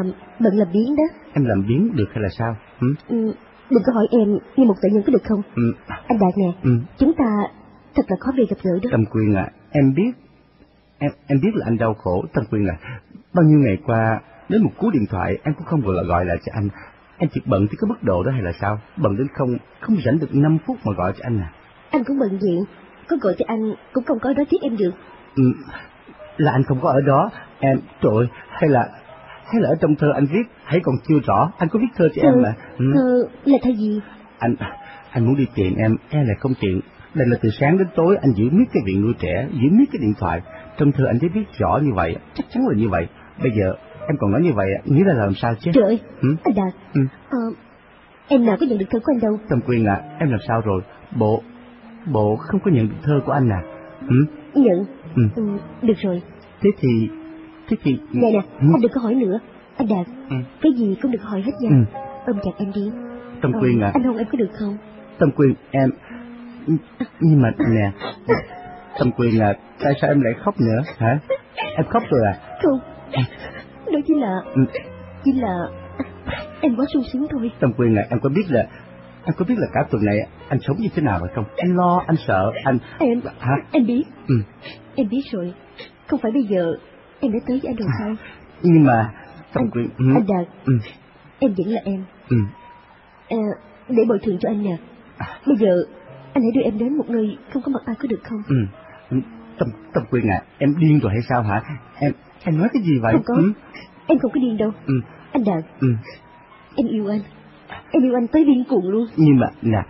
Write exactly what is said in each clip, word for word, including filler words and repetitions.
bận làm biếng đó. Em làm biếng được hay là sao? Ừ? Ừ, đừng có hỏi em như một tự nhân có được không? Ừ. Anh Đạt nè, ừ. chúng ta thật là khó bề gặp gỡ đó. Tâm Quyên à, em biết, em em biết là anh đau khổ. Tâm Quyên à, bao nhiêu ngày qua đến một cú điện thoại em cũng không vừa là gọi lại cho anh. Em chỉ bận tới cái mức độ đó hay là sao? Bận đến không không rảnh được năm phút mà gọi cho anh à? Anh cũng bận diện, có gọi cho anh cũng không có đó tiếp em được. Ừ, là anh không có ở đó. Em, trời ơi, hay là hay là ở trong thơ anh viết hãy còn chưa rõ. Anh có viết thơ cho thơ, em mà. Ừ. Thơ là thơ gì? Anh anh muốn đi tìm em, em lại không tiện. Đây là từ sáng đến tối anh giữ miết cái viện nuôi trẻ, giữ miết cái điện thoại. Trong thơ anh thấy viết rõ như vậy, chắc chắn là như vậy. Bây giờ em còn nói như vậy, nghĩ là làm sao chứ? Trời ơi, ừ? anh Đạt, ừ. ờ, em nào có nhận được thơ của anh đâu. Tâm Quyên à, em làm sao rồi? Bộ bộ không có nhận được thơ của anh à? Ừ? Nhận. Ừ. Ừ, được rồi. Thế thì thế thì Nè nè, ừ. anh đừng có hỏi nữa. Anh Đạt, ừ. cái gì cũng đừng hỏi hết nha. ừ. Ôm chặt em đi. Tâm Quyên ờ, à, anh hôn em có được không? Tâm Quyên em, nhưng mà nè, Tâm Quyên à, tại sao em lại khóc nữa hả? Em khóc rồi à? Không, đó chỉ là ừ. chỉ là em quá sung sướng thôi. Tâm Quyên à, em có biết là em có biết là cả tuần này anh sống như thế nào hay không? Anh lo, anh sợ, anh em hả? em biết. ừ. Em biết rồi. Không phải bây giờ em đã tới với anh rồi sao? Nhưng mà Tâm anh, Quyên ừ. anh Đạt, ừ. em vẫn là em. ừ. À, để bồi thường cho anh nè. Bây giờ anh hãy đưa em đến một nơi không có mặt ai có được không? ừ. Tâm Tâm Quyên à, em điên rồi hay sao hả? Em em nói cái gì vậy? Không có, ừ. em không có điên đâu. ừ. Anh Đạt, ừ. em yêu anh. Em yêu anh tới điên cuồng luôn. Nhưng mà nè,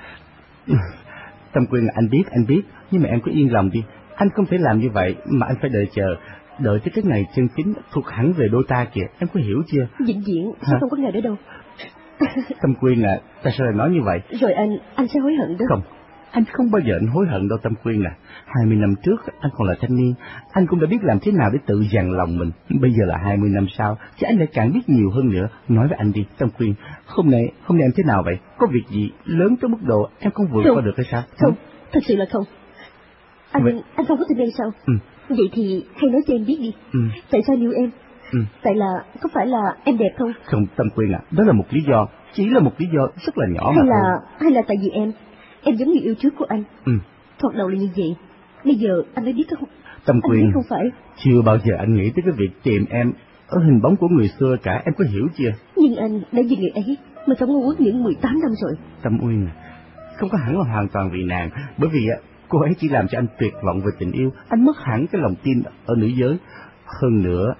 Tâm Quyên à, anh biết, anh biết, nhưng mà em cứ yên lòng đi. Anh không thể làm như vậy mà anh phải đợi chờ, đợi tới cái ngày chân chính thuộc hẳn về đôi ta kìa, em có hiểu chưa? Vĩnh viễn sẽ không có ngày đó đâu. Tâm Quyên à, tại sao lại nói như vậy? Rồi anh, anh sẽ hối hận đó. Không, anh không bao giờ anh hối hận đâu Tâm Quyên à. Hai mươi năm trước anh còn là thanh niên, anh cũng đã biết làm thế nào để tự dằn lòng mình. Bây giờ là hai mươi năm sau, chứ anh lại càng biết nhiều hơn nữa. Nói với anh đi Tâm Quyên, hôm nay hôm nay em thế nào vậy? Có việc gì lớn tới mức độ em không vượt qua được hay sao? Không, thật sự là không. Anh vậy... anh không có tin em sao? Ừ. Vậy thì hay nói cho em biết đi. Ừ. Tại sao yêu em? Ừ. Tại là có phải là em đẹp không? Không Tâm Quyên à, đó là một lý do, chỉ là một lý do rất là nhỏ hay mà là thôi. hay là tại vì em em giống như yêu trước của anh. Ừ. Thoạt đầu là như vậy, bây giờ anh mới biết không? Tâm Quyên, anh biết không phải. Chưa bao giờ anh nghĩ tới cái việc tìm em ở hình bóng của người xưa cả, em có hiểu chưa? Nhưng anh đã vì người ấy mà sống ngu những mười tám năm rồi. Tâm Uyên, không có hẳn là hoàn toàn vì nàng, bởi vì cô ấy chỉ làm cho anh tuyệt vọng về tình yêu, anh mất hẳn cái lòng tin ở nữ giới. Hơn nữa,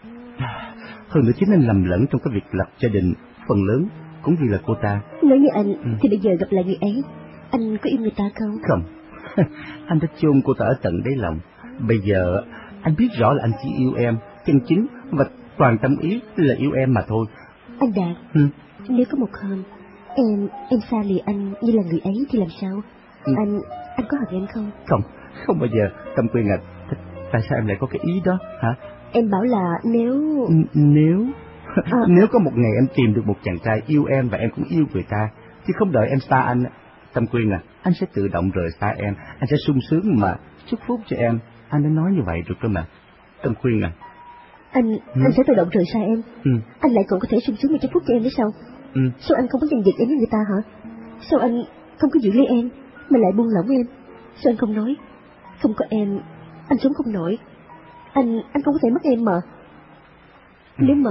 hơn nữa chính anh lầm lẫn trong cái việc lập gia đình, phần lớn cũng vì là cô ta. Nói như anh ừ. thì bây giờ gặp lại người ấy, anh có yêu người ta không? Không, anh đã chôn cô ta ở tận đáy lòng. Bây giờ anh biết rõ là anh chỉ yêu em chân chính và toàn tâm ý là yêu em mà thôi. Anh Đạt, ừ. nếu có một hôm em em xa lìa anh như là người ấy thì làm sao? ừ. Anh anh có hận em không? Không, không bao giờ. Tâm Quyên à, tại sao em lại có cái ý đó hả? Em bảo là nếu N nếu à. Nếu có một ngày em tìm được một chàng trai yêu em và em cũng yêu người ta, thì không đợi em xa anh, Tâm Quyên à, anh sẽ tự động rời xa em, anh sẽ sung sướng mà chúc phúc cho em. Anh đã nói như vậy rồi cơ mà. Tâm Quyên à, Anh ừ. anh sẽ tự động rời xa em. ừ. Anh lại còn có thể sung sướng mà chúc phúc cho em đấy sao? ừ. Sao anh không có giành giật em với người ta hả? Sao anh không có giữ lấy em mà lại buông lỏng em? Sao anh không nói không có em anh sống không nổi? Anh anh không có thể mất em mà. ừ. Nếu mà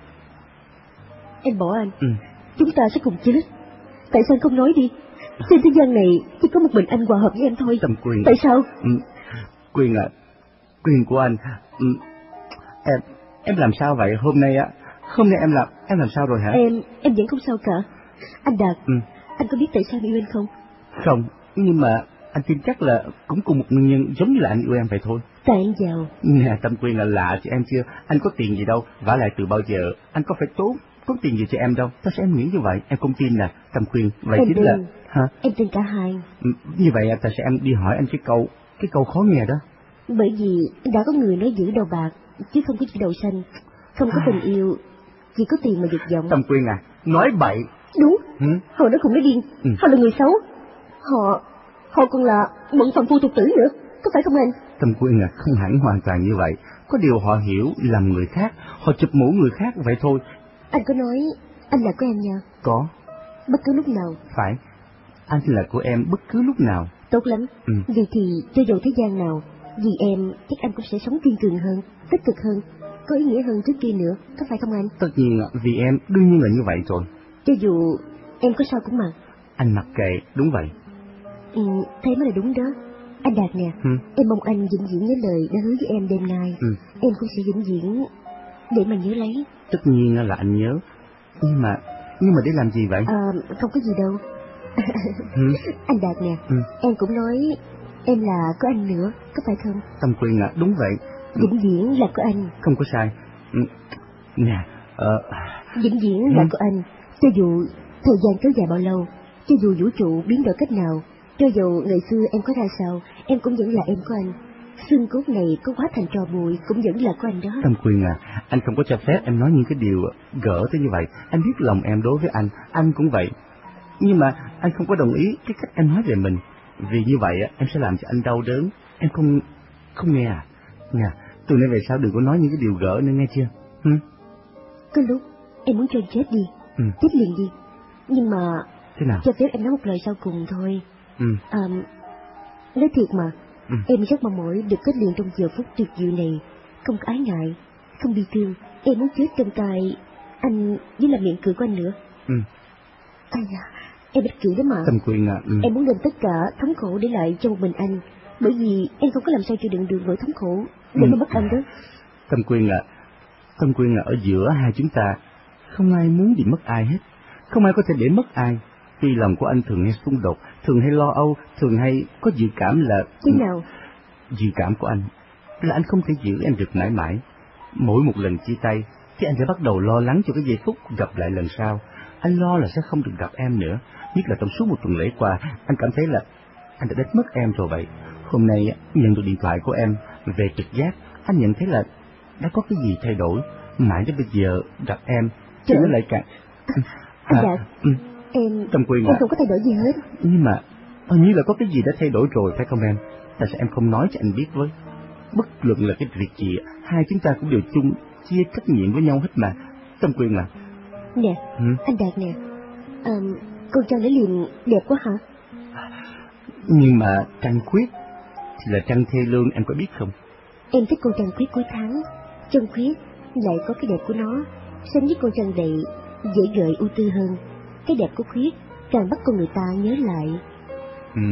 em bỏ anh, ừ. chúng ta sẽ cùng chết. Tại sao anh không nói đi? Trên thế gian này chỉ có một mình anh hòa hợp với em thôi. Tâm Quyên, tại sao? ừ. Quyên à, Quyên của anh, ừ. em em làm sao vậy? Hôm nay á, hôm nay em làm em làm sao rồi hả? Em em vẫn không sao cả. Anh Đạt, ừ. anh có biết tại sao yêu anh không? Không, nhưng mà anh tin chắc là cũng cùng một nguyên nhân giống như là anh yêu em vậy thôi. Tại anh giàu. Nè Tâm Quyên là lạ cho em chưa? Anh có tiền gì đâu, vả lại từ bao giờ anh có phải tốn tốn tiền gì cho em đâu. Tại sao em nghĩ như vậy? Em không tin nè Tâm Quyên. Vậy em chính tin. là hả? Em tin cả hai. Ừ, như vậy à, tại sao em đi hỏi anh cái câu cái câu khó nghe đó? Bởi vì đã có người nói giữ đầu bạc chứ không có giữ đầu xanh, không có tình yêu chỉ có tiền mà giật vọng. Tâm Quyên à, nói bậy. Đúng. ừ? Họ nói không nói điên. ừ. Họ là người xấu. Họ họ còn là bận phàm phu tục tử nữa, có phải không anh? Tâm Quyên à, không hẳn hoàn toàn như vậy. Có điều họ hiểu lầm người khác, họ chụp mũ người khác vậy thôi. Anh có nói anh là của em nha. Có. Bất cứ lúc nào. Phải, anh là của em bất cứ lúc nào. Tốt lắm. Ừ. Vì thì cho dù thế gian nào, vì em chắc anh cũng sẽ sống kiên cường hơn, tích cực hơn, có ý nghĩa hơn trước kia nữa, có phải không anh? Tất nhiên vì em đương nhiên là như vậy rồi. Cho dù em có sao cũng mặc. Anh mặc kệ, đúng vậy. Ừ, thế mới là đúng đó. Anh Đạt nè, ừ. em mong anh vĩnh viễn nhớ lời đã hứa với em đêm nay. ừ. Em cũng sẽ vĩnh viễn để mà nhớ lấy. Tất nhiên là anh nhớ. Nhưng mà, nhưng mà để làm gì vậy? À, không có gì đâu. ừ. Anh Đạt nè, ừ. em cũng nói em là của anh nữa, có phải không? Tâm Quyên à, đúng vậy. Vĩnh viễn là của anh. Không có sai. ừ. Nè, ờ... Vĩnh viễn ừ. là của anh. Cho dù thời gian kéo dài bao lâu, cho dù vũ trụ biến đổi cách nào, cho dù ngày xưa em có ra sao, em cũng vẫn là em của anh. Xương cốt này có hóa thành trò bụi cũng vẫn là của anh đó. Tâm Quyên à, anh không có cho phép em nói những cái điều gỡ tới như vậy. Anh biết lòng em đối với anh, anh cũng vậy. Nhưng mà anh không có đồng ý cái cách em nói về mình. Vì như vậy em sẽ làm cho anh đau đớn. Em không không nghe à? Nè, từ nay về sau đừng có nói những cái điều gỡ nữa, nghe chưa? Hừ? Có lúc em muốn cho anh chết đi, ừ. chết liền đi. Nhưng mà thế nào? cho phép em nói một lời sau cùng thôi. ừ. À, nói thiệt mà, ừ. em rất mong mỏi được kết liền trong giờ phút tuyệt diệu này. Không có ái ngại, không bi thương. Em muốn chết trong tay anh với là miệng cười của anh nữa. ừ. Ai da, em ích kỷ lắm mà. Tâm Quyên à, ừ. Em muốn đem tất cả thống khổ để lại cho một mình anh, bởi vì em không có làm sao chịu đựng được nỗi thống khổ để ừ. mà mất anh đó. Tâm Quyên à, Tâm Quyên à, ở giữa hai chúng ta không ai muốn bị mất ai hết, không ai có thể để mất ai. Vì lòng của anh thường hay xung đột, thường hay lo âu, thường hay có dự cảm là... Thế nào? Dự cảm của anh là anh không thể giữ em được mãi mãi. Mỗi một lần chia tay thì anh sẽ bắt đầu lo lắng cho cái giây phút gặp lại lần sau. Anh lo là sẽ không được gặp em nữa. Nhất là trong suốt một tuần lễ qua, anh cảm thấy là anh đã đánh mất em rồi vậy. Hôm nay nhận được điện thoại của em về trực giác, anh nhận thấy là đã có cái gì thay đổi. Mãi đến bây giờ gặp em thì nó lại càng... Anh à, Đạt, ừ. em... Tâm Quyên em à, không có thay đổi gì hết. Nhưng mà hình như là có cái gì đã thay đổi rồi phải không em? Tại sao em không nói cho anh biết với? Bất luận là cái việc gì, hai chúng ta cũng đều chung chia trách nhiệm với nhau hết mà. Tâm Quyên à. Nè, ừ? anh Đạt nè, à, con trăng lấy liền đẹp quá hả? Nhưng mà trăng khuyết thì là trăng thê lương, em có biết không? Em thích con trăng khuyết cuối tháng. Trăng khuyết lại có cái đẹp của nó. Xanh với con trăng đầy dễ gợi ưu tư hơn. Cái đẹp của khuyết càng bắt con người ta nhớ lại. Ừ,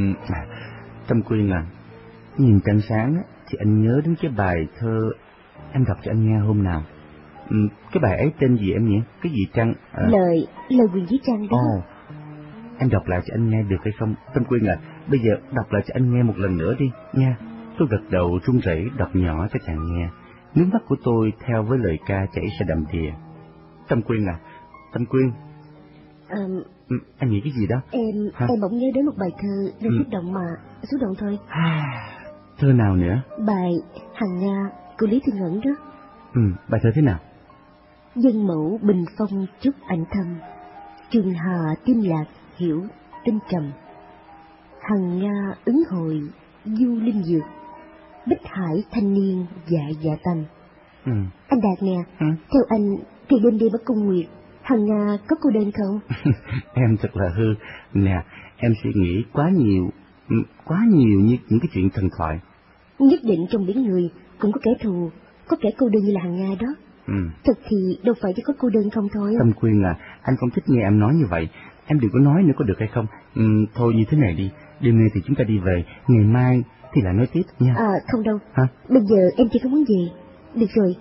Tâm Quyên à, nhìn trăng sáng thì anh nhớ đến cái bài thơ em đọc cho anh nghe hôm nào. Ừ, cái bài ấy tên gì em nhỉ? Cái gì trăng? À... Lời, lời quyền với trăng đó. Ồ, em đọc lại cho anh nghe được hay không? Tâm Quyên à, bây giờ đọc lại cho anh nghe một lần nữa đi, nha. Tôi gật đầu run rẩy đọc nhỏ cho chàng nghe. Nước mắt của tôi theo với lời ca chảy ra đầm đìa. Tâm Quyên à, Tâm Quyên. À, ừ, anh nghĩ cái gì đó? Em, Hả? em bỗng nhớ đến một bài thơ nên ừ. xúc động mà, xúc động thôi. Thơ nào nữa? Bài Hằng Nga của Lý Thiên Ẩn đó. Ừ, bài thơ thế nào? Dân mẫu bình phong trúc ảnh thâm, trường hà tim lạc hiểu tinh trầm. Hằng Nga ứng hồi du linh dược, bích hải thanh niên dạ dạ tâm. Ừ. Anh Đạt nè, ừ. theo anh thì đêm đi bất cung nguyệt, Hằng Nga có cô đơn không? Em thật là hư. Nè, em suy nghĩ quá nhiều, quá nhiều như những cái chuyện thần thoại. Nhất định trong biển người cũng có kẻ thù, có kẻ cô đơn như là Hằng Nga đó. Ừ. Thật thì đâu phải chỉ có cô đơn không thôi. Tâm Quyên à, anh không thích nghe em nói như vậy. Em đừng có nói nữa có được hay không? Ừ, thôi như thế này đi, đêm nay thì chúng ta đi về, ngày mai thì lại nói tiếp nha. À không đâu. Hả? Bây giờ em chỉ có muốn gì. Được rồi.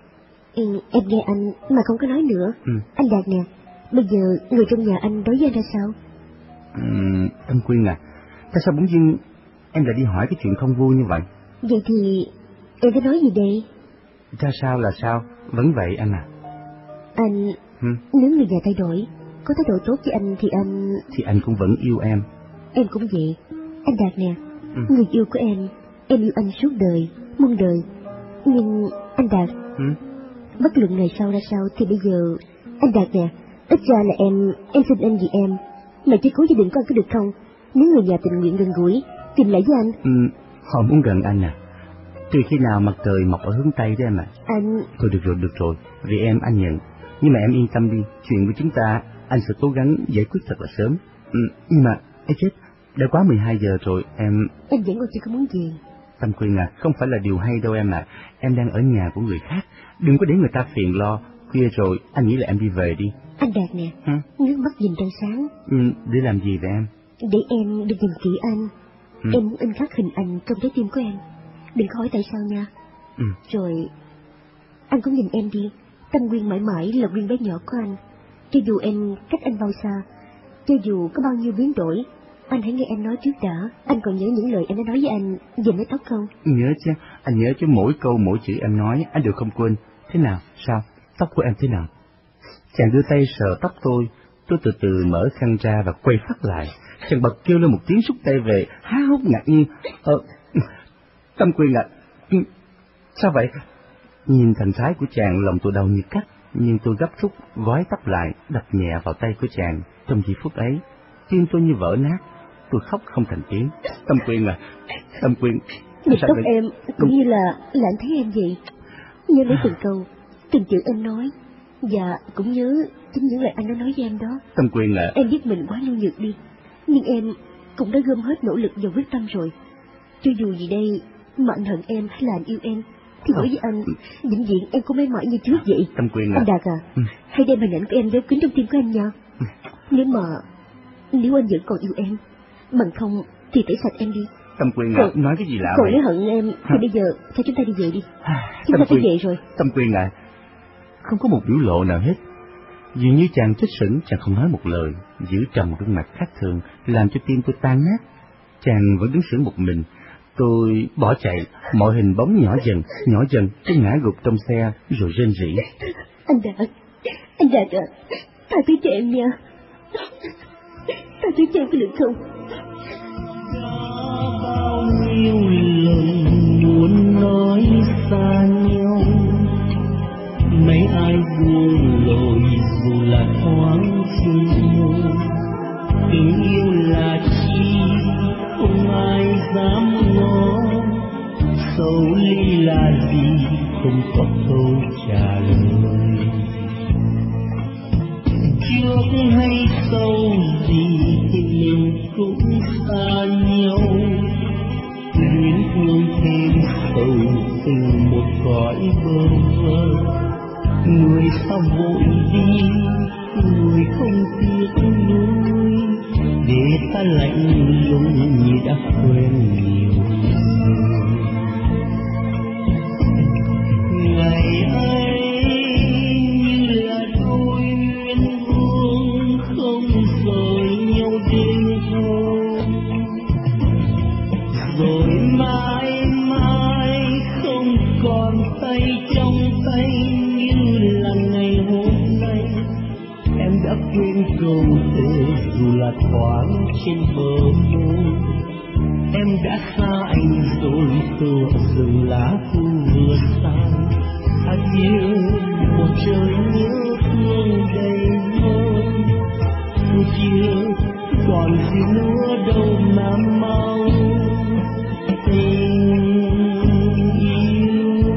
Ừ, em nghe anh mà không có nói nữa. Ừ. Anh Đạt nè, bây giờ người trong nhà anh đối với anh ra sao? Ừ, Tâm Quyên à, tại sao bỗng dưng em lại đi hỏi cái chuyện không vui như vậy? Vậy thì em phải nói gì đây? Ra sao là sao? Vẫn vậy anh à. Anh, ừ? Nếu người nhà thay đổi, có thái độ tốt với anh thì anh... Thì anh cũng vẫn yêu em. Em cũng vậy. Anh Đạt nè, ừ. người yêu của em, em yêu anh suốt đời, muôn đời. Nhưng anh Đạt, ừ? bất luận ngày sau ra sao thì bây giờ... Anh Đạt nè, ít ra là em, em xin anh vì em. Mà chứ cố gia đình của anh có được không? Nếu người nhà tình nguyện gần gũi, tìm lại với anh. Ừ, họ muốn gần anh à? Từ khi nào mặt trời mọc ở hướng Tây đấy em ạ? À? Anh... Thôi được rồi, được rồi, vì em anh nhận. Nhưng mà em yên tâm đi, chuyện của chúng ta anh sẽ cố gắng giải quyết thật là sớm. Ừ, nhưng mà, ấy chết, đã quá mười hai giờ rồi, em... Em vẫn còn chưa có muốn về. Tâm Quyên à, không phải là điều hay đâu em à. Em đang ở nhà của người khác, đừng có để người ta phiền lo. Khuya rồi, anh nghĩ là em đi về đi. Anh Đạt nè, Hả? nước mắt nhìn trăng sáng. Ừ, để làm gì vậy em? Để em được nhìn kỹ anh. Ừ. Em muốn in khắc hình ảnh trong trái tim của em. Đừng hỏi tại sao nha. Ừ. Rồi, anh cũng nhìn em đi. Tâm Quyên mãi mãi là Quyên bé nhỏ của anh. Cho dù em cách anh bao xa, cho dù có bao nhiêu biến đổi, anh hãy nghe em nói trước đã. Anh còn nhớ những lời em đã nói với anh về mái tóc không? Nhớ chứ, anh nhớ chứ, mỗi câu mỗi chữ em nói anh đều không quên. Thế nào, sao, tóc của em thế nào? Chàng đưa tay sờ tóc tôi, tôi từ từ mở khăn ra và quay phát lại. Chàng bật kêu lên một tiếng rút tay về, há hốc ngạc nhiên. Ờ, Tâm Quyên ạ, à, sao vậy? Nhìn thần thái của chàng, lòng tôi đau như cắt, nhưng tôi gấp rút gói tóc lại, đập nhẹ vào tay của chàng. Trong giây phút ấy, tim tôi như vỡ nát, tôi khóc không thành tiếng. Tâm Quyên à, Tâm Quyên, Nhịp tóc lại... em cũng như là là anh thấy em vậy. Nhớ lấy từng câu, từng chữ em nói, và cũng nhớ chính những lời anh đã nói với em đó. Tâm Quyên à, em biết mình quá nhu nhược đi, nhưng em cũng đã gom hết nỗ lực và quyết tâm rồi. Cho dù gì đây mà anh hận em hay là anh yêu em, thì đối với anh, vĩnh viễn em cũng mãi mãi như trước vậy. Tâm Quyên à, anh Đạt à, ừ. hãy đem hình ảnh của em giấu kín trong tim của anh nha. Ừ. Nếu mà nếu anh vẫn còn yêu em, bằng không thì tẩy sạch em đi. Tâm Quyên à, còn, nói cái gì lạ còn vậy? nếu hận em thì Hả? Bây giờ theo chúng ta đi về đi. Chúng Tâm ta Quyên, phải về rồi. Tâm Quyên à, không có một biểu lộ nào hết. Dường như chàng chết sững, chàng không nói một lời, giữ trầm một gương mặt khác thường, làm cho tim tôi tan nát. Chàng vẫn đứng sững một mình. Tôi bỏ chạy, mọi hình bóng nhỏ dần, nhỏ dần, tôi ngã gục trong xe, rồi rên rỉ. Anh Đạt, anh Đạt à, tha thứ cho em nha. Tha thứ cho em có được không? Bao nhiêu lần muốn nói xa nhau, mấy ai buông lội dù là thoáng chiều. Tình yêu là chi không ai dám ngó, sầu ly là gì không có câu trả lời. Trước hay sau gì thì mình cũng xa nhau, luyến thương thêm sầu tình một cõi bơ vơ. Người sao vội đi, người không tiếc nuối, để ta lạnh lùng như đã quen nhiều rồi. Ngày ấy như là đôi uyên ương không rời nhau đêm hôm, rồi mãi mãi không còn tay trong tay. Đã quên câu thề dù là thoáng trên bờ môi, em đã xa anh rồi tựa rừng lá thu vừa sang. Adieu một trời nhớ thương đầy mơ, một chiều còn gì nữa đâu mà mau tình yêu.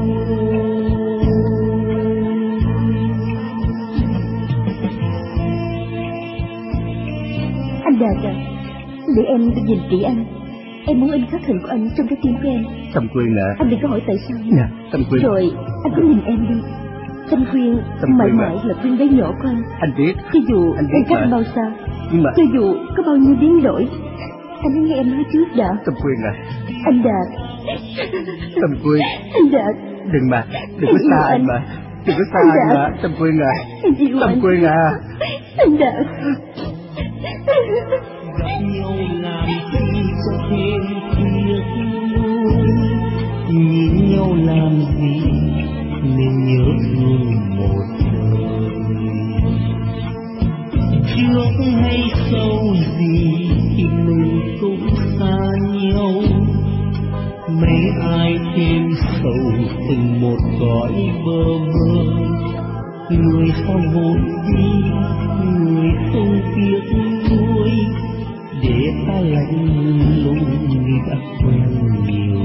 Anh Đạt à, để em được nhìn kỹ anh. Em muốn in khắc hình của anh trong trái tim của em. Tâm Quyên à, anh đừng có hỏi tại sao nhé. Nè, Tâm Quyên. Rồi anh cứ nhìn em đi. Tâm Quyên mãi mãi là Quyên bé nhỏ của anh. Anh biết. Cho dù anh em cách bao xa, nhưng mà cho dù có bao nhiêu biến đổi, anh hãy nghe em nói trước đã. Tâm Quyên à, anh Đạt. Tâm Quyên, anh Đạt, đừng mà, đừng có xa anh mà, đừng có xa anh, anh mà. Tâm Quyên à, Tâm Quyên à, anh Đạt. Gặp nhau làm chi cho thêm tiếc nuối, nhìn nhau làm gì nên nhớ thương một đời. Trước hay sau gì thì mình cũng xa nhau, mấy ai thêm sầu tình một cõi bơ vơ. Người sao vội đi, người không tiếc nuối, để ta lạnh lùng như đã quen nhiều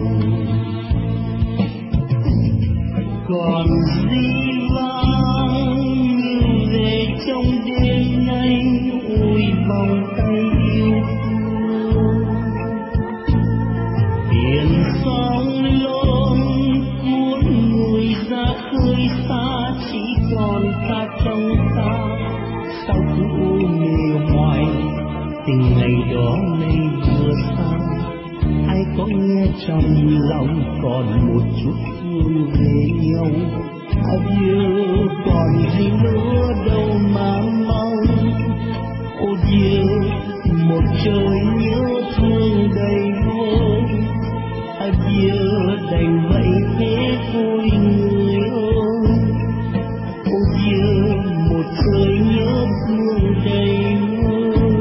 rồi. Còn gì vang trong đêm nay, ôi vòng tay yêu thương. Biển sóng lớn cuốn người ra khơi xa, chỉ còn ta trong ta. Sao cứ u mê hoài, tình ngày đó nay vừa xa. Ai có nghe trong lòng còn một chút thương về nhau. Adieu còn gì nữa đâu mà mong. Ô Dieu một trời nhớ thương đầy vơi. Adieu đành vậy thế thôi người ơi. Ô Dieu một trời nhớ thương đầy vơi.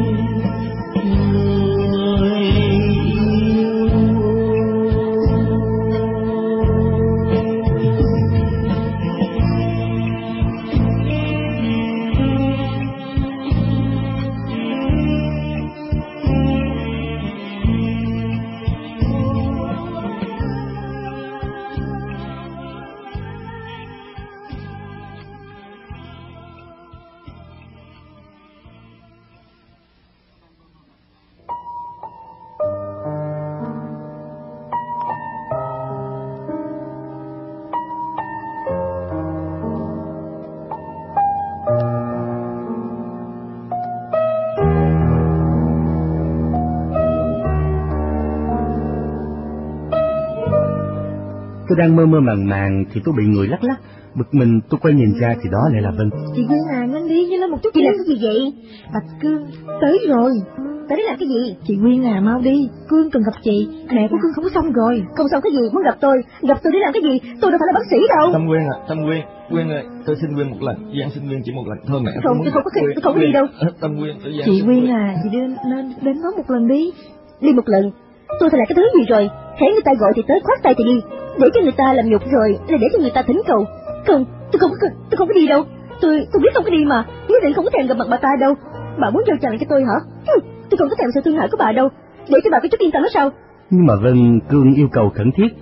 Tôi đang mơ mơ màng màng thì tôi bị người lắc lắc, bực mình tôi quay nhìn ra thì đó lại là Vân. Chị Duyên à, nhanh đi với nó một chút. Chị làm cái gì vậy? Bạch Cương tới rồi. Tới đây làm cái gì? Chị Quyên à, mau đi, Cương cần gặp chị. Mẹ của Cương không có xong rồi. Không xong cái gì, muốn gặp tôi? Gặp tôi để làm cái gì? Tôi đâu phải là bác sĩ đâu. Tâm Quyên à, Tâm Quyên, Quyên ơi, tôi xin Quyên một lần, Giang xin Quyên chỉ một lần thôi mẹ. Không, tôi không có tôi không có đi đâu. Tâm Quyên, tôi Giang. Chị Quyên à, chị đến nên đến nó một lần đi. Đi một lần? Tôi phải là cái thứ gì rồi? Thấy người ta gọi thì tới khoát tay thì đi, để cho người ta làm nhục rồi là để cho người ta thỉnh cầu. Không, tôi không có, tôi không có đi đâu. Tôi tôi biết không có đi mà, nhất định không có thèm gặp mặt bà ta đâu. Bà muốn trêu chàng cho tôi hả? Tôi không có thèm sự thương hại của bà đâu, để cho bà có chút yên tâm đó sao? Nhưng mà Vân, Cương yêu cầu khẩn thiết.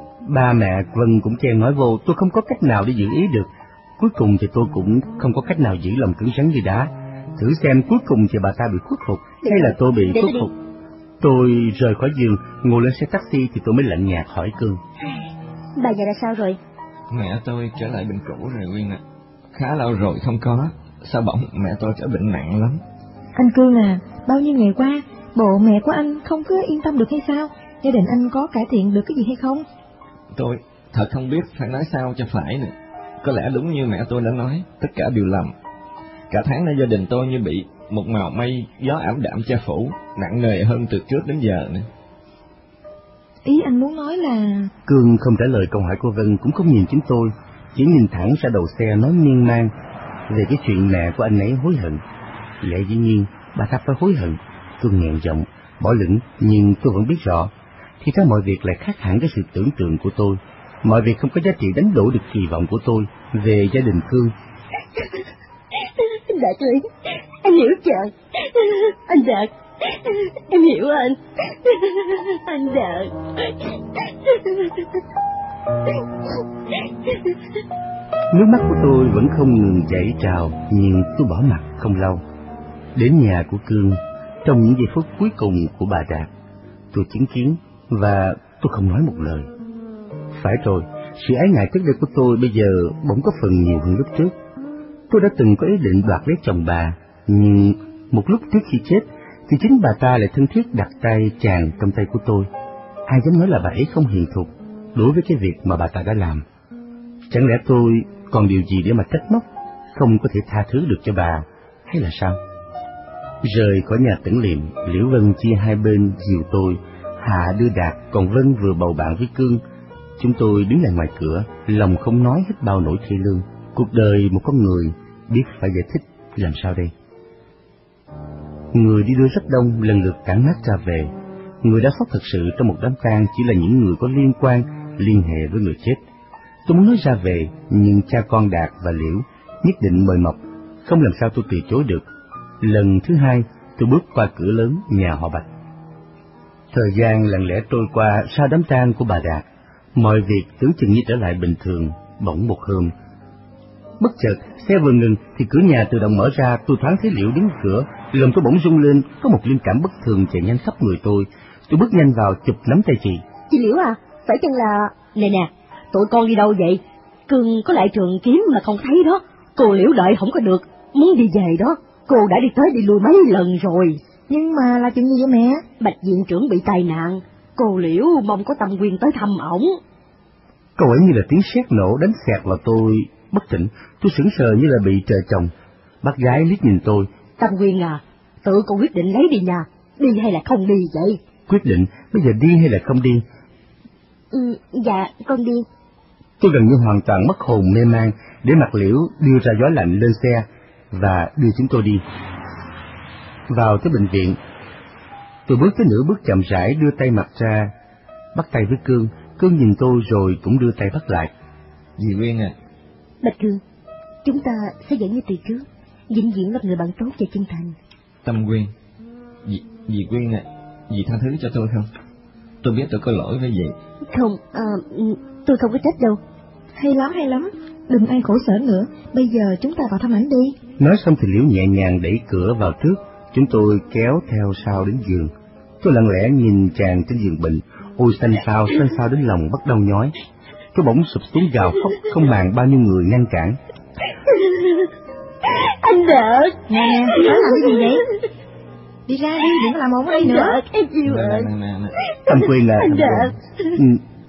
Ba mẹ Vân cũng chen nói vô, tôi không có cách nào để giữ ý được. Cuối cùng thì tôi cũng không có cách nào giữ lòng cứng rắn như đá. Thử xem cuối cùng thì bà ta bị khuất phục hay là tôi bị khuất phục. Tôi rời khỏi giường, ngồi lên xe taxi thì tôi mới lạnh nhạt hỏi Cương. Bà già là sao rồi? Mẹ tôi trở lại bệnh cũ rồi Quyên ạ. À. Khá lâu rồi không có, sao bỗng mẹ tôi trở bệnh nặng lắm. Anh Cương à, bao nhiêu ngày qua, bộ mẹ của anh không cứ yên tâm được hay sao? Gia đình anh có cải thiện được cái gì hay không? Tôi thật không biết phải nói sao cho phải nữa. Có lẽ đúng như mẹ tôi đã nói, tất cả đều lầm. Cả tháng nay gia đình tôi như bị một màu mây gió ảm đạm che phủ, nặng nề hơn từ trước đến giờ nữa. Ý anh muốn nói là... Cương không trả lời câu hỏi của Vân, cũng không nhìn chúng tôi, chỉ nhìn thẳng ra đầu xe nói miên man về cái chuyện mẹ của anh ấy hối hận. Lẽ dĩ nhiên bà ta phải hối hận. Cương nghẹn giọng bỏ lửng, nhưng tôi vẫn biết rõ thì ra mọi việc lại khác hẳn cái sự tưởng tượng của tôi. Mọi việc không có giá trị đánh đổ được kỳ vọng của tôi về gia đình Cương. Anh Đạt ơi, anh hiểu chàng. Anh Đạt, em hiểu anh. Anh Đạt. Nước mắt của tôi vẫn không ngừng chảy trào, nhưng tôi bỏ mặc không lâu. Đến nhà của Cương, trong những giây phút cuối cùng của bà Đạt, tôi chứng kiến và tôi không nói một lời. Phải rồi, sự ái ngại trước đây của tôi bây giờ bỗng có phần nhiều hơn lúc trước. Tôi đã từng có ý định đoạt lấy chồng bà, nhưng một lúc trước khi chết thì chính bà ta lại thân thiết đặt tay chàng trong tay của tôi. Ai dám nói là bà ấy không hiền thục đối với cái việc mà bà ta đã làm? Chẳng lẽ tôi còn điều gì để mà trách móc, không có thể tha thứ được cho bà, hay là sao? Rời khỏi nhà Tẩn Liệm, Liễu Vân chia hai bên dìu tôi, Hạ đưa Đạt, còn Vân vừa bầu bạn với Cương. Chúng tôi đứng lại ngoài cửa, lòng không nói hết bao nỗi thê lương. Cuộc đời một con người biết phải giải thích làm sao đây? Người đi đưa rất đông, lần lượt tản mát ra về. Người đã khóc thật sự trong một đám tang chỉ là những người có liên quan, liên hệ với người chết. Tôi muốn nói ra về, nhưng cha con Đạt và Liễu nhất định mời mọc, không làm sao tôi từ chối được. Lần thứ hai, tôi bước qua cửa lớn nhà họ Bạch. Thời gian lặng lẽ trôi qua sau đám tang của bà Đạt. Mọi việc tưởng chừng như trở lại bình thường. Bỗng một hôm, Bất chợt, xe vừa ngừng thì cửa nhà tự động mở ra, tôi thoáng thấy Liễu đứng cửa, lòng tôi bỗng rung lên, có một linh cảm bất thường chạy nhanh khắp người tôi. Tôi bước nhanh vào chụp nắm tay chị. Chị Liễu à, phải chăng là... Nè nè, tụi con đi đâu vậy? Cưng có lại trường kiếm mà không thấy đó. Cô Liễu đợi không có được, muốn đi về đó. Cô đã đi tới đi lui mấy lần rồi. Nhưng mà là chuyện gì vậy mẹ? Bạch viện trưởng bị tai nạn, cô Liễu mong có Tâm Quyên tới thăm ổng. Câu ấy như là tiếng sét nổ đánh xẹt vào tôi. Bất tỉnh, tôi sững sờ như là bị trời trồng. Bác gái liếc nhìn tôi. Tâm Quyên à, tự con quyết định lấy đi nha, đi hay là không đi vậy? Quyết định, bây giờ đi hay là không đi? Ừ, dạ, con đi. Tôi gần như hoàn toàn mất hồn mê man, để mặt Liễu đưa ra gió lạnh lên xe và đưa chúng tôi đi. Vào tới bệnh viện, tôi bước tới nửa bước chậm rãi đưa tay mặt ra, bắt tay với Cương. Cương nhìn tôi rồi cũng đưa tay bắt lại. Dì Quyên à. Bạch Cương, chúng ta sẽ dẫn như từ trước, vĩnh viễn là người bạn tốt và chân thành. Tâm Quyên, dì, dì Quyên à, dì tha thứ cho tôi không? Tôi biết tôi có lỗi với dì. Không, à, tôi không có trách đâu. Hay lắm, hay lắm, đừng ai khổ sở nữa, bây giờ chúng ta vào thăm ảnh đi. Nói xong thì Liễu nhẹ nhàng đẩy cửa vào trước, chúng tôi kéo theo sau đến giường. Tôi lặng lẽ nhìn chàng trên giường bệnh, ôi xanh xao, xanh xao đến lòng bắt đầu nhói. Tôi bỗng sụp xuống gào khóc, không màng bao nhiêu người ngăn cản. Anh Đợt! Nè nè, nói làm cái gì vậy? Đi ra đi, đừng có làm ồn ở đây nữa. Đợt, em yêu Nè, anh. nè, nè, nè. Tâm Quyên à, Anh Đợt! ừ.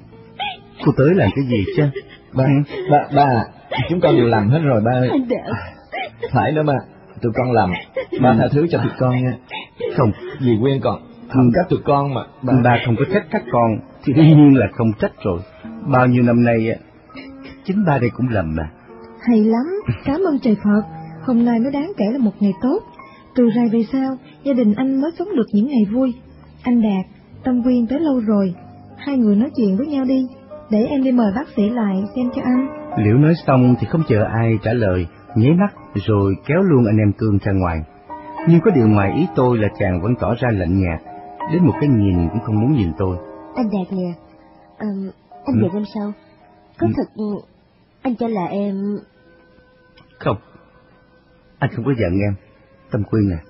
Cô tới làm cái gì chứ? Ba, ba, ba, chúng con đều làm hết rồi ba ơi. Anh Đợt! Phải đó ba, tụi con làm, ba tha thứ cho tụi con nha. Không, Dì Quyên còn không trách tụi con mà. Ba, ba không có trách các con, thì đương nhiên là không trách rồi. Bao nhiêu năm nay, chính ba đây cũng lầm mà. Hay lắm, cảm ơn trời Phật, hôm nay mới đáng kể là một ngày tốt. Từ rày về sau, gia đình anh mới sống được những ngày vui. Anh Đạt, Tâm Quyên tới lâu rồi, hai người nói chuyện với nhau đi, để em đi mời bác sĩ lại xem cho anh. Liễu nói xong thì không chờ ai trả lời, nháy mắt rồi kéo luôn anh em Cương ra ngoài. Nhưng có điều ngoài ý tôi là chàng vẫn tỏ ra lạnh nhạt, đến một cái nhìn cũng không muốn nhìn tôi. Anh Đạt nè, à, anh ừ. giận em sao? Có ừ. thật anh cho là em... Không, anh không có giận em, Tâm Quyên à.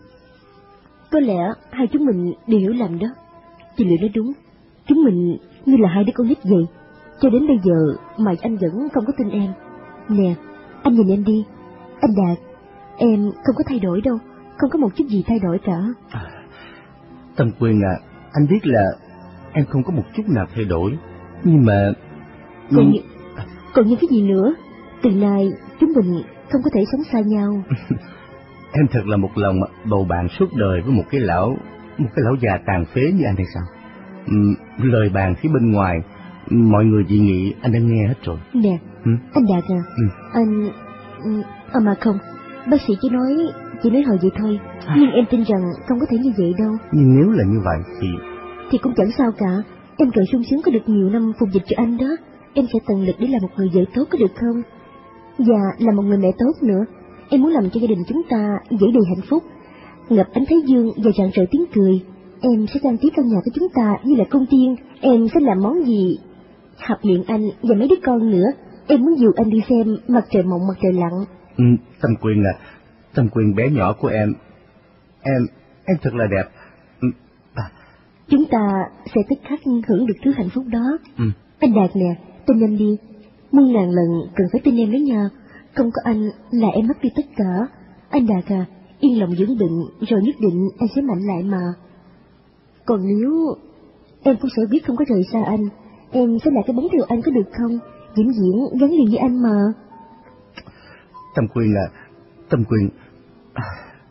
Có lẽ hai chúng mình đều hiểu lầm đó. Chị Liễu nói đúng, chúng mình như là hai đứa con nít vậy. Cho đến bây giờ mà anh vẫn không có tin em. Nè, anh nhìn em đi. Anh Đạt, em không có thay đổi đâu, không có một chút gì thay đổi cả. À, Tâm Quyên à, anh biết là em không có một chút nào thay đổi, nhưng mà... Còn, như, còn như cái gì nữa? Từ nay chúng mình không có thể sống xa nhau. Em thật là một lòng bầu bạn suốt đời với một cái lão, một cái lão già tàn phế như anh hay sao? Ừ, lời bàn phía bên ngoài, mọi người dị nghị anh đã nghe hết rồi. Nè, ừ? anh Đạt à, ừ. anh... À mà không, bác sĩ chỉ nói, chỉ nói hồi vậy thôi, à. Nhưng em tin rằng không có thể như vậy đâu. Nhưng nếu là như vậy thì... Thì cũng chẳng sao cả, em cần sung sướng có được nhiều năm phục dịch cho anh đó. Em sẽ tận lực để làm một người vợ tốt có được không? Và là một người mẹ tốt nữa. Em muốn làm cho gia đình chúng ta dễ đầy hạnh phúc, ngập ánh thái dương và rạng rỡ tiếng cười. Em sẽ trang trí căn nhà của chúng ta như là cung tiên. Em sẽ làm món gì hợp miệng anh và mấy đứa con nữa. Em muốn dìu anh đi xem mặt trời mọc mặt trời lặn. ừ, Tâm Quyên à, Tâm Quyên bé nhỏ của em, em em thật là đẹp. ừ, à. Chúng ta sẽ tức khắc hưởng được thứ hạnh phúc đó. ừ. Anh Đạt nè, tin em đi, muôn ngàn lần cần phải tin em đó nha. Không có anh là em mất đi tất cả. Anh Đạt à, yên lòng dưỡng bệnh, rồi nhất định anh sẽ mạnh lại mà. Còn nếu em cũng sẽ biết không có rời xa anh, em sẽ là cái bóng theo anh có được không? Vĩnh viễn gắn liền với anh mà. Tâm Quyên à, Tâm Quyên, à,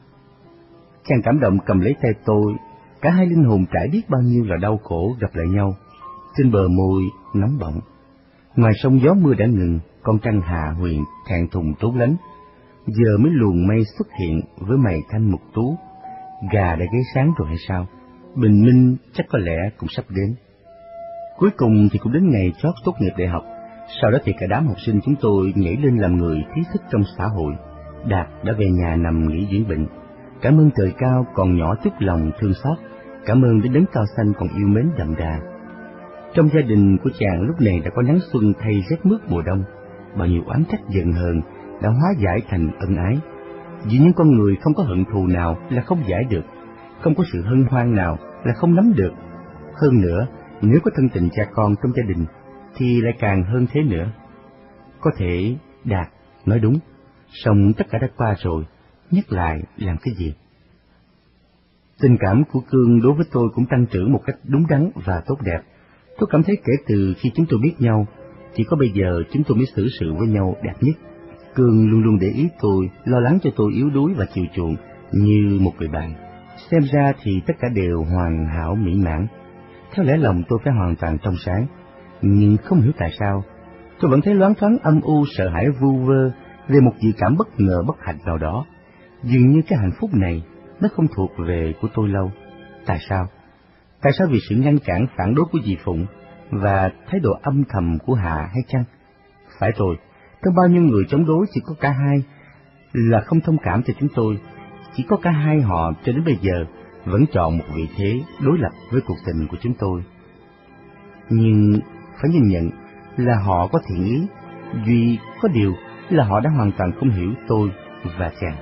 chàng cảm động cầm lấy tay tôi. Cả hai linh hồn trải biết bao nhiêu là đau khổ gặp lại nhau. Trên bờ môi nóng bỏng, ngoài sông gió mưa đã ngừng, con trăng hạ huyền thẹn thùng trốn lánh. Giờ mới luồng mây xuất hiện với mày thanh mục tú. Gà đã gáy sáng rồi hay sao? Bình minh chắc có lẽ cũng sắp đến. Cuối cùng thì cũng đến ngày chót tốt nghiệp đại học. Sau đó thì cả đám học sinh chúng tôi nhảy lên làm người trí thức trong xã hội. Đạt đã về nhà nằm nghỉ dưỡng bệnh. Cảm ơn trời cao còn nhỏ chút lòng thương xót. Cảm ơn đến đấng cao xanh còn yêu mến đậm đà. Trong gia đình của chàng lúc này đã có nắng xuân thay rét mướt mùa đông. Bao nhiêu oán trách giận hờn, đã hóa giải thành ân ái. Vì những con người không có hận thù nào là không giải được, không có sự hân hoan nào là không nắm được. Hơn nữa, nếu có thân tình cha con trong gia đình, thì lại càng hơn thế nữa. Có thể Đạt nói đúng, song tất cả đã qua rồi, nhắc lại làm cái gì? Tình cảm của Cương đối với tôi cũng tăng trưởng một cách đúng đắn và tốt đẹp. Tôi cảm thấy kể từ khi chúng tôi biết nhau, chỉ có bây giờ chúng tôi mới xử sự với nhau đẹp nhất. Cương luôn luôn để ý tôi, lo lắng cho tôi yếu đuối và chiều chuộng như một người bạn. Xem ra thì tất cả đều hoàn hảo mỹ mãn. Theo lẽ lòng tôi phải hoàn toàn trong sáng, nhưng không hiểu tại sao tôi vẫn thấy loáng thoáng âm u sợ hãi vu vơ về một dự cảm bất ngờ bất hạnh nào đó. Dường như cái hạnh phúc này nó không thuộc về của tôi lâu. Tại sao? Tại sao vì sự ngăn cản phản đối của dì Phụng và thái độ âm thầm của Hà hay chăng? Phải rồi, trong bao nhiêu người chống đối chỉ có cả hai là không thông cảm cho chúng tôi. Chỉ có cả hai họ cho đến bây giờ vẫn chọn một vị thế đối lập với cuộc tình của chúng tôi. Nhưng phải nhìn nhận là họ có thiện ý, duy có điều là họ đã hoàn toàn không hiểu tôi và chàng.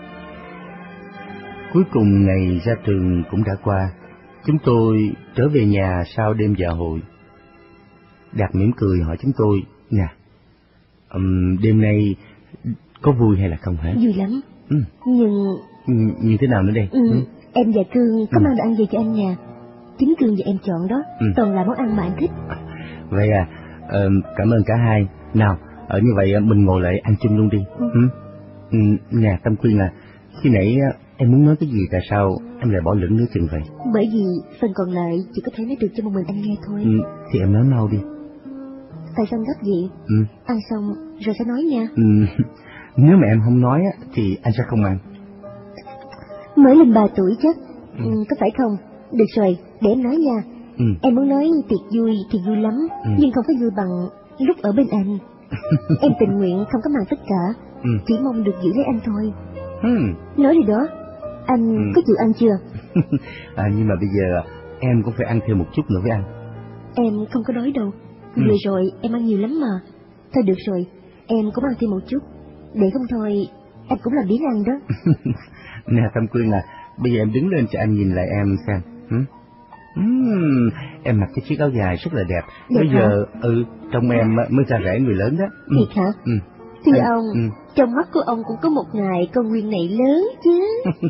Cuối cùng ngày ra trường cũng đã qua, chúng tôi trở về nhà sau đêm dạ hội. Đạt mỉm cười hỏi chúng tôi, nè, um, đêm nay có vui hay là không hả? Vui lắm, ừ. nhưng... Ừ, như thế nào nữa đây? Ừ, ừ. Em và Cương có ừ. mang đồ ăn về cho anh nhà. Chính Cương và em chọn đó, ừ. toàn là món ăn mà anh thích. Vậy à, uh, cảm ơn cả hai. Nào, ở như vậy mình ngồi lại ăn chung luôn đi. ừ. Ừ. Ừ, nè Tâm Quyên à, khi nãy em muốn nói cái gì, tại sao em lại bỏ lửng nửa chừng vậy? Bởi vì phần còn lại chỉ có thể nói được cho một mình anh nghe thôi. Ừ, thì em nói mau đi. Tại sao anh gấp vậy? Ừ. Ăn xong rồi sẽ nói nha. Ừ. Nếu mà em không nói thì anh sẽ không ăn. Mới lên ba tuổi chắc, ừ. Ừ, có phải không? Được rồi, để em nói nha. ừ. Em muốn nói tiệc vui thì vui lắm, ừ. nhưng không có vui bằng lúc ở bên anh. Em tình nguyện không có mang tất cả, ừ. chỉ mong được giữ lấy anh thôi. ừ. Nói đi đó, anh ừ. có chịu ăn chưa? À, nhưng mà bây giờ em cũng phải ăn thêm một chút nữa với anh. Em không có đói đâu, ừ. vừa rồi em ăn nhiều lắm mà. Thôi được rồi, em cũng ăn thêm một chút, để không thôi anh cũng làm biếng ăn đó. Nè Tâm Quyên à, bây giờ em đứng lên cho anh nhìn lại em xem. Uhm. Uhm, em mặc cái chiếc áo dài rất là đẹp. Đẹp bây hả? giờ ừ trong em mới ra rẻ người lớn đó. Thiệt hả? ừ. Thưa anh, ông, ừ. trong mắt của ông cũng có một ngày con Nguyên này lớn chứ.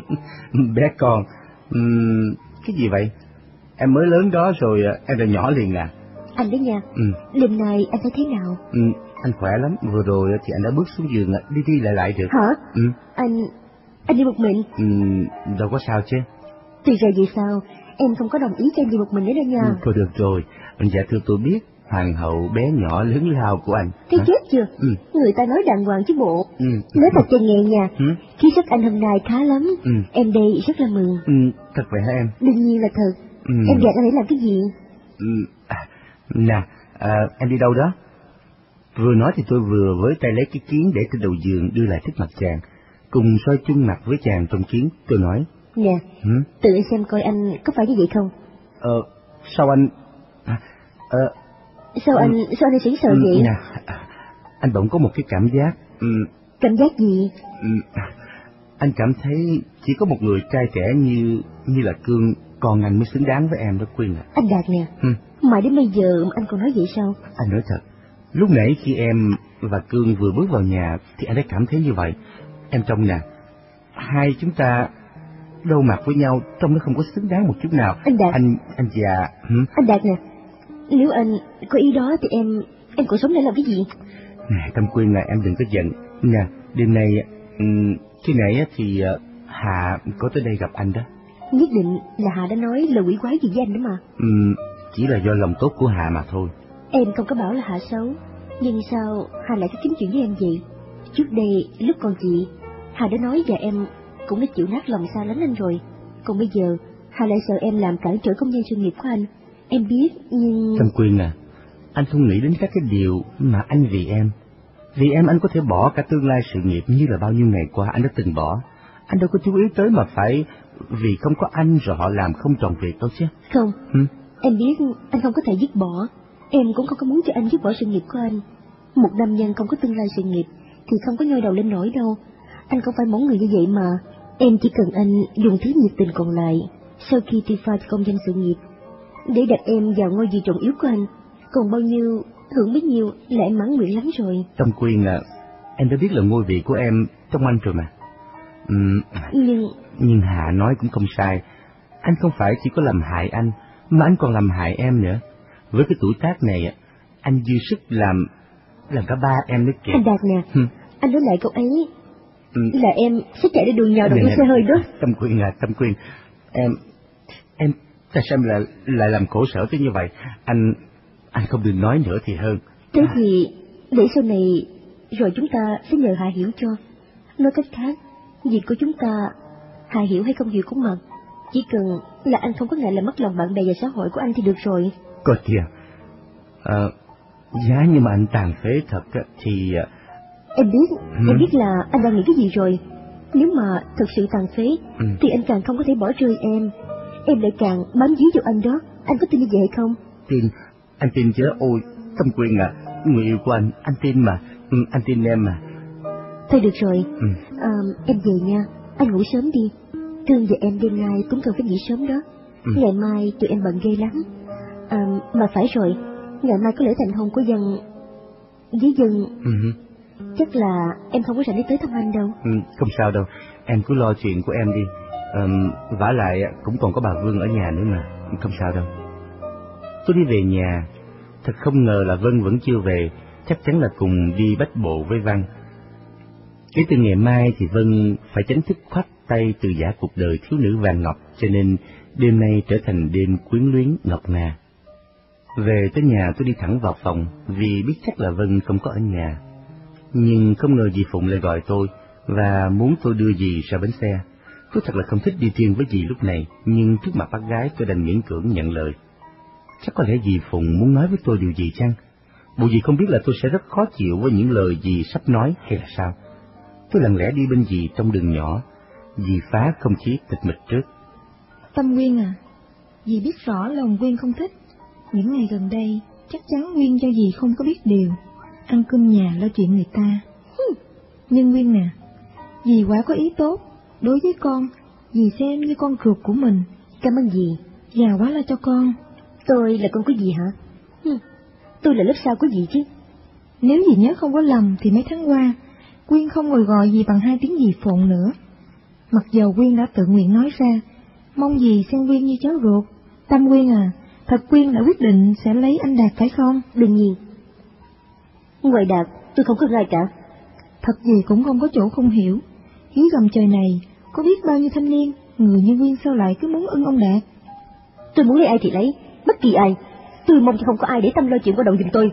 Bé con, uhm, cái gì vậy? Em mới lớn đó rồi em đã nhỏ liền à? Anh đó nha, ừ. đêm nay anh thấy thế nào? Ừ, anh khỏe lắm, vừa rồi thì anh đã bước xuống giường đi đi lại lại được. Hả? ừ. Anh... anh đi một mình? Ừ, đâu có sao chứ. Thì ra vậy sao? Em không có đồng ý cho anh đi một mình nữa đâu nha. Ừ, thôi được rồi, dạ thưa tôi biết hoàng hậu bé nhỏ lớn lao của anh. Thế hả? chết chưa? Ừ. Người ta nói đàng hoàng chứ bộ. Ừ. Nói thật cho nghe nha, ừ. khí sắc anh hôm nay khá lắm. Ừ. Em đây rất là mừng. Ừ, thật vậy hả em? Đương nhiên là thật. Ừ. Em gạt anh để làm cái gì? Ừ. À, nè, à, em đi đâu đó? Vừa nói thì tôi vừa với tay lấy cái kiến để trên đầu giường đưa lại trước mặt chàng, cùng soi chung mặt với chàng trong kiến. Tôi nói, nè, ừ? tự anh xem coi anh có phải như vậy không? Ờ, sao anh... À, ờ, Sao anh, ừ, sao anh sững sờ ừ, vậy? Nè, anh bỗng có một cái cảm giác... Ừ, Cảm giác gì? Ừ, anh cảm thấy chỉ có một người trai trẻ như như là Cương, còn anh mới xứng đáng với em đó Quyên à. Anh Đạt nè, ừ. mãi đến bây giờ mà anh còn nói vậy sao? Anh nói thật, lúc nãy khi em và Cương vừa bước vào nhà thì anh đã cảm thấy như vậy. Em trông nè, hai chúng ta đâu mặt với nhau, trông nó không có xứng đáng một chút nào. Anh Đạt, Anh, anh già... Ừ? Anh Đạt nè, nếu anh có ý đó thì em, em còn sống để làm cái gì? Nè, Tâm Quyên à, em đừng có giận. Nè, đêm nay, um, khi nãy thì uh, Hà có tới đây gặp anh đó. Nhất định là Hà đã nói lời quỷ quái gì với anh đó mà. Um, chỉ là do lòng tốt của Hà mà thôi. Em không có bảo là Hà xấu, nhưng sao Hà lại có kiếm chuyện với em vậy? Trước đây, lúc còn chị, Hà đã nói và em cũng đã chịu nát lòng xa lánh anh rồi. Còn bây giờ, Hà lại sợ em làm cản trở công danh sự nghiệp của anh. Em biết, nhưng... Tâm Quyên à, anh không nghĩ đến các cái điều mà anh vì em. Vì em anh có thể bỏ cả tương lai sự nghiệp như là bao nhiêu ngày qua anh đã từng bỏ. Anh đâu có chú ý tới mà phải vì không có anh rồi họ làm không tròn việc đâu chứ. Không, ừ? em biết anh không có thể dứt bỏ. Em cũng không có muốn cho anh dứt bỏ sự nghiệp của anh. Một nam nhân không có tương lai sự nghiệp, thì không có nhoi đầu lên nổi đâu. Anh không phải mẫu người như vậy mà. Em chỉ cần anh dùng thứ nhiệt tình còn lại sau khi thi pha công danh sự nghiệp để đặt em vào ngôi vị trọng yếu của anh. Còn bao nhiêu, hưởng bấy nhiêu là em mãn nguyện lắm rồi. Tâm Quyên à, em đã biết là ngôi vị của em trong anh rồi mà. Uhm, Nhưng... Nhưng Hạ nói cũng không sai. Anh không phải chỉ có làm hại anh, mà anh còn làm hại em nữa. Với cái tuổi tác này, anh dư sức làm làm cả ba em nữa kìa. Anh Đạt nè, ừ. anh nói lại cậu ấy ừ. là em sẽ chạy đi đường nhào đầu của xe hơi đó. Tâm Quyên à, Tâm Quyên, em em tại sao em lại lại làm khổ sở tới như vậy? Anh anh không được nói nữa thì hơn. Thế thì để sau này rồi chúng ta sẽ nhờ Hạ hiểu cho. Nói cách khác, việc của chúng ta Hạ hiểu hay không hiểu cũng mặc, chỉ cần là anh không có ngại làm mất lòng bạn bè và xã hội của anh thì được rồi. Coi kìa, à, giá như mà anh tàn phế thật thì... Em biết, ừ. em biết là anh đang nghĩ cái gì rồi. Nếu mà thật sự tàn phế ừ. thì anh càng không có thể bỏ rơi em. Em lại càng bám víu vào anh đó. Anh có tin như vậy hay không? Tin, anh tin chứ. Ôi, Tâm Quyên à, người yêu của anh, anh tin mà. ừ, Anh tin em mà. Thôi được rồi, ừ. à, em về nha. Anh ngủ sớm đi. Thương và em đêm nay cũng cần phải nghỉ sớm đó. ừ. Ngày mai tụi em bận ghê lắm. À, mà phải rồi, ngày mai có lễ thành hôn của dân với dân. ừ. Chắc là em không có rảnh đi tới thăm anh đâu. ừ, Không sao đâu, em cứ lo chuyện của em đi. à, Vả lại cũng còn có bà Vân ở nhà nữa mà. Không sao đâu. Tôi đi về nhà. Thật không ngờ là Vân vẫn chưa về. Chắc chắn là cùng đi bách bộ với Văn. Kể từ ngày mai thì Vân phải chính thức khoác tay từ giả cuộc đời thiếu nữ vàng ngọc, cho nên đêm nay trở thành đêm quyến luyến ngọc ngà. Về tới nhà tôi đi thẳng vào phòng vì biết chắc là Vân không có ở nhà. Nhưng không ngờ dì Phụng lại gọi tôi và muốn tôi đưa dì ra bến xe. Tôi thật là không thích đi riêng với dì lúc này, nhưng trước mặt bác gái tôi đành miễn cưỡng nhận lời. Chắc có lẽ dì Phụng muốn nói với tôi điều gì chăng? Bộ dì không biết là tôi sẽ rất khó chịu với những lời dì sắp nói hay là sao? Tôi lặng lẽ đi bên dì trong đường nhỏ. Dì phá không khí tịch mịch trước. Tâm Quyên à, dì biết rõ lòng Quyên không thích. Những ngày gần đây chắc chắn Quyên cho dì không có biết điều, ăn cơm nhà lo chuyện người ta. Nhưng Quyên nè, dì quả có ý tốt. Đối với con, dì xem như con ruột của mình. Cảm ơn dì. Già quá lo cho con. Tôi là con của dì hả? Hừ, tôi là lớp sau của dì chứ. Nếu dì nhớ không có lầm thì mấy tháng qua Quyên không ngồi gọi dì bằng hai tiếng dì Phụng nữa. Mặc dầu Quyên đã tự nguyện nói ra, mong dì xem Quyên như cháu ruột. Tâm Quyên à, thật Quyên đã quyết định sẽ lấy anh Đạt phải không? Đương nhiên. Ngoài Đạt tôi không có ai cả. Thật dì cũng không có chỗ không hiểu. Dưới gầm trời này có biết bao nhiêu thanh niên, người như Quyên sao lại cứ muốn ưng ông Đạt? Tôi muốn lấy ai thì lấy, bất kỳ ai. Tôi mong cho không có ai để tâm lo chuyện của đầu giùm tôi.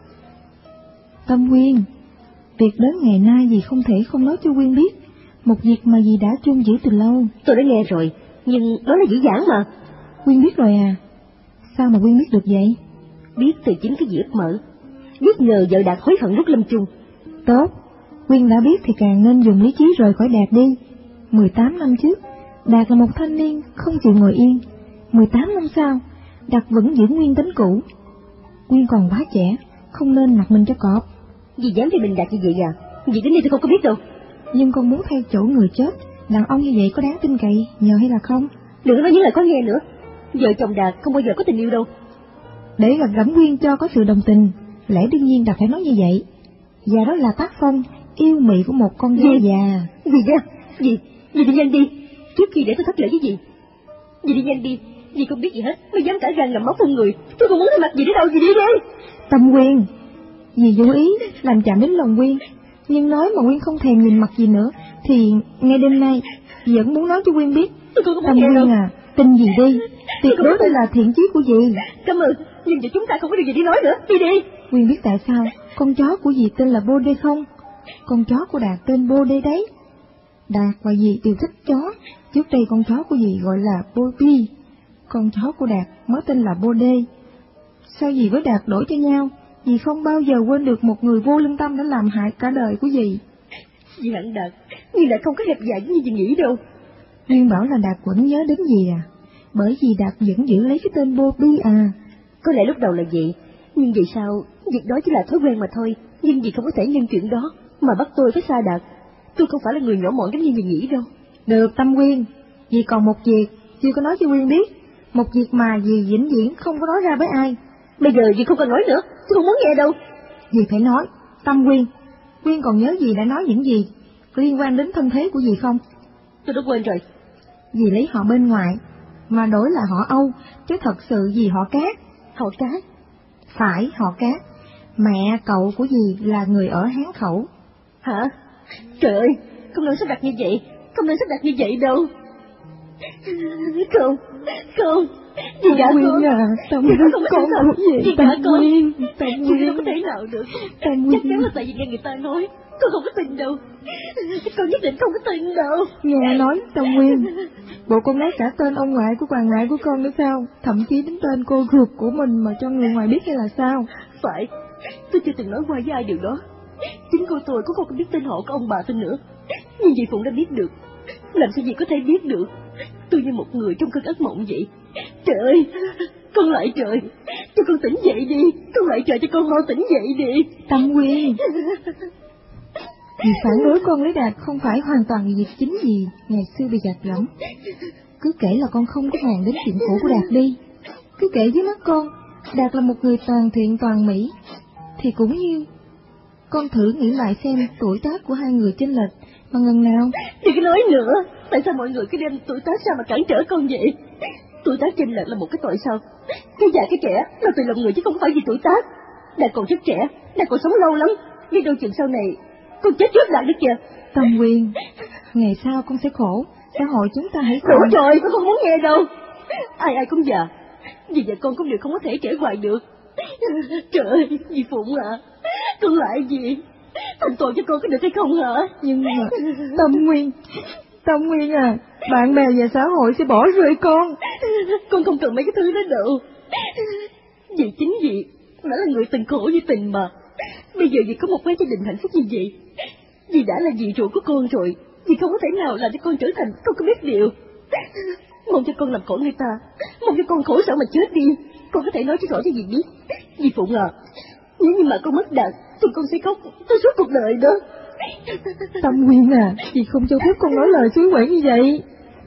Tâm Quyên, việc đến ngày nay dì không thể không nói cho Quyên biết, một việc mà dì đã chung giữ từ lâu. Tôi đã nghe rồi, nhưng đó là dĩ dãn mà. Quyên biết rồi à? Sao mà Quyên biết được vậy? Biết từ chính cái gì ức mở. Biết nhờ vợ Đạt hối hận lúc lâm chung. Tốt, Quyên đã biết thì càng nên dùng lý trí rời khỏi Đạt đi. Mười tám năm trước, Đạt là một thanh niên không chịu ngồi yên. Mười tám năm sau, Đạt vẫn giữ nguyên tính cũ. Quyên còn quá trẻ, không nên mặc mình cho cọp. Dì dám với mình Đạt như vậy à? Dì đến đây tôi không có biết đâu. Nhưng con muốn thay chỗ người chết, đàn ông như vậy có đáng tin cậy nhờ hay là không? Đừng nói những lời có nghe nữa. Vợ chồng Đạt không bao giờ có tình yêu đâu. Để gặp gẫm Quyên cho có sự đồng tình, lẽ đương nhiên Đạt phải nói như vậy. Và đó là tác phong yêu mị của một con gái già. Dì ra, dì, dì đi nhanh đi, trước khi để tôi thất lễ với dì. Dì đi nhanh đi, dì không biết gì hết, mới dám cả gan làm máu con người. Tôi không muốn thấy mặt dì đến đâu, dì đi đi. Tâm Quyên, dì vô ý làm chạm đến lòng Quyên, nhưng nói mà Quyên không thèm nhìn mặt dì nữa, thì ngay đêm nay dì vẫn muốn nói cho Quyên biết. Tâm Quyên à, tin dì đi, tuyệt đối đây là thiện chí của dì. Cảm ơn, nhưng giờ chúng ta không có điều gì để nói nữa, đi đi. Quyên biết tại sao con chó của dì tên là Bô Đê không? Con chó của Đạt tên Bô Đê đấy. Đạt và dì đều thích chó. Trước đây con chó của dì gọi là Bobby, con chó của Đạt mới tên là Bô Đê. Sao dì với Đạt đổi cho nhau? Dì không bao giờ quên được một người vô lương tâm đã làm hại cả đời của dì. Dì hận Đạt, nhưng lại không có hẹp dài như dì nghĩ đâu. Nguyên bảo là Đạt vẫn nhớ đến dì à? Bởi vì Đạt vẫn giữ lấy cái tên Bobby à? Có lẽ lúc đầu là vậy, nhưng vì sao việc đó chỉ là thói quen mà thôi. Nhưng dì không có thể nhân chuyện đó. mà bắt tôi phải xa Đạt. Tôi không phải là người nhỏ mọn giống như dì nghĩ đâu. Được Tâm Quyên, dì còn một việc chưa có nói cho Quyên biết, một việc mà dì vĩnh viễn không có nói ra với ai. Bây giờ dì không cần nói nữa, tôi không muốn nghe đâu. Dì phải nói. Tâm Quyên, Quyên còn nhớ dì đã nói những gì liên quan đến thân thế của dì không? Tôi đã quên rồi. Dì lấy họ bên ngoài mà đổi là họ Âu, chứ thật sự dì họ Cát. Họ Cát? Phải, họ Cát. Mẹ cậu của dì là người ở Hán Khẩu. Hả? Trời ơi, không nên sắp đặt như vậy, không nên sắp đặt như vậy đâu. Không, không, dì đã Quyên à, Tâm Quyên không con của dì dì, Tâm Quyên, Tâm Dì Quyên. không có thể nào được. Tâm Chắc Quyên. chắn là tại vì nghe người ta nói. Con không có tin đâu. Con nhất định không có tin đâu. Nghe nói Tâm Quyên, bộ con nói cả tên ông ngoại của bà ngoại của con nữa sao? Thậm chí đến tên cô ruột của mình mà cho người ngoài biết hay là sao? Phải, tôi chưa từng nói qua với ai điều đó. Chính cô tôi cũng không biết tên họ của ông bà tôi nữa. Nhưng dì Phụng đã biết được. Làm sao dì có thể biết được? Tôi như một người trong cơn ác mộng vậy. Trời ơi, con lại trời, cho con tỉnh dậy đi. Con lại trời cho con mau tỉnh dậy đi. Tâm Quyên, dì phản đối con lấy Đạt không phải hoàn toàn vì việc chính gì ngày xưa bị gạt gẫm. Cứ kể là con không có màng đến chuyện cũ của Đạt đi. Cứ kể với mắt con, Đạt là một người toàn thiện toàn mỹ. Thì cũng như con thử nghĩ lại xem tuổi tác của hai người chênh lệch mà ngần nào. Đừng có nói nữa. Tại sao mọi người cứ đem tuổi tác ra mà cản trở con vậy? Tuổi tác chênh lệch là một cái tội sao? Cái già cái trẻ là tùy lòng người chứ không phải vì tuổi tác. Đạt còn rất trẻ, Đạt còn sống lâu lắm. Nhưng đôi chừng sau này con chết trước Đạt được kìa. Tâm Quyên, ngày sau con sẽ khổ, xã hội chúng ta hãy Đủ còn. rồi, con không muốn nghe đâu. Ai ai cũng già, vì vậy con cũng đều không có thể trẻ hoài được. Trời ơi, dì Phụng à, con lại gì? Thành toàn cho con có được hay không hả? Nhưng mà Tâm Nguyên, Tâm Nguyên à, bạn bè và xã hội sẽ bỏ rơi con. Con không cần mấy cái thứ đó đâu. Vì chính vì đã là người từng khổ như tình mà. Bây giờ dì có một cái gia đình hạnh phúc như vậy. Dì đã là dì ruột của con rồi, dì không có thể nào làm cho con trở thành không có biết điều. Mong cho con làm khổ người ta, mong cho con khổ sở mà chết đi. Con có thể nói cho rõ cho dì biết. Dì Phụng à, nếu như mà con mất Đạt thì con sẽ khóc tới suốt cuộc đời đó. Tâm Nguyên à, dì không cho phép con nói lời suối quẩy như vậy.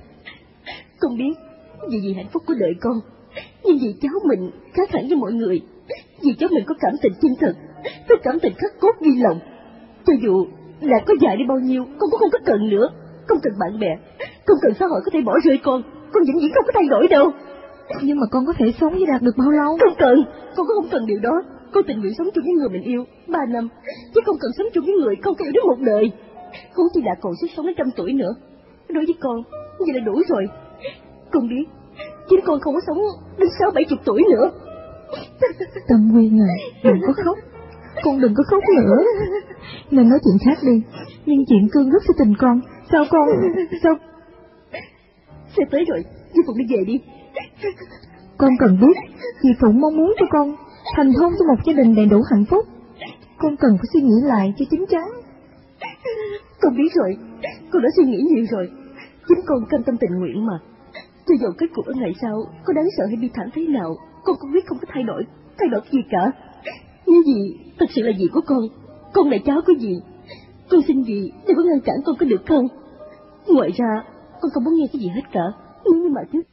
Con biết vì vì hạnh phúc của đời con, nhưng vì cháu mình khác hẳn với mọi người. Vì cháu mình có cảm tình chân thật, có cảm tình khắc cốt ghi lòng. Cho dù là có dài đi bao nhiêu, con cũng không có cần nữa. Không cần bạn bè, không cần xã hội có thể bỏ rơi con. Con vĩnh viễn không có thay đổi đâu. Nhưng mà con có thể sống với Đạt được bao lâu? Không cần, con cũng không cần điều đó. Con tình nguyện sống chung với người mình yêu ba năm, chứ không cần sống chung với người không có yêu đến một đời. Huống chi đã còn sức sống đến trăm tuổi nữa. Đối với con, vậy là đủ rồi. Con biết, chính con không có sống đến sáu bảy chục tuổi nữa. Tâm Nguyên à, đừng có khóc. Con đừng có khóc nữa. Nên nói chuyện khác đi. Nhưng chuyện cương rất sự tình con. Sao con... Sao... Xe tới rồi, Dì Phụng đi về đi. Con cần biết, dì Phụng mong muốn cho con thành hôn cho một gia đình đầy đủ hạnh phúc. Con cần phải suy nghĩ lại cho chín chắn. Con biết rồi, con đã suy nghĩ nhiều rồi. Chính con cam tâm tình nguyện mà. Cho dù kết cục ở ngày sau có đáng sợ hay bi thảm thế nào, con cũng biết không có thay đổi, thay đổi gì cả. Như dì thật sự là dì của con, con là cháu của dì. Con xin dì đừng có ngăn cản con có được không? Ngoài ra, con không muốn nghe cái gì hết cả. Nếu như mà chứ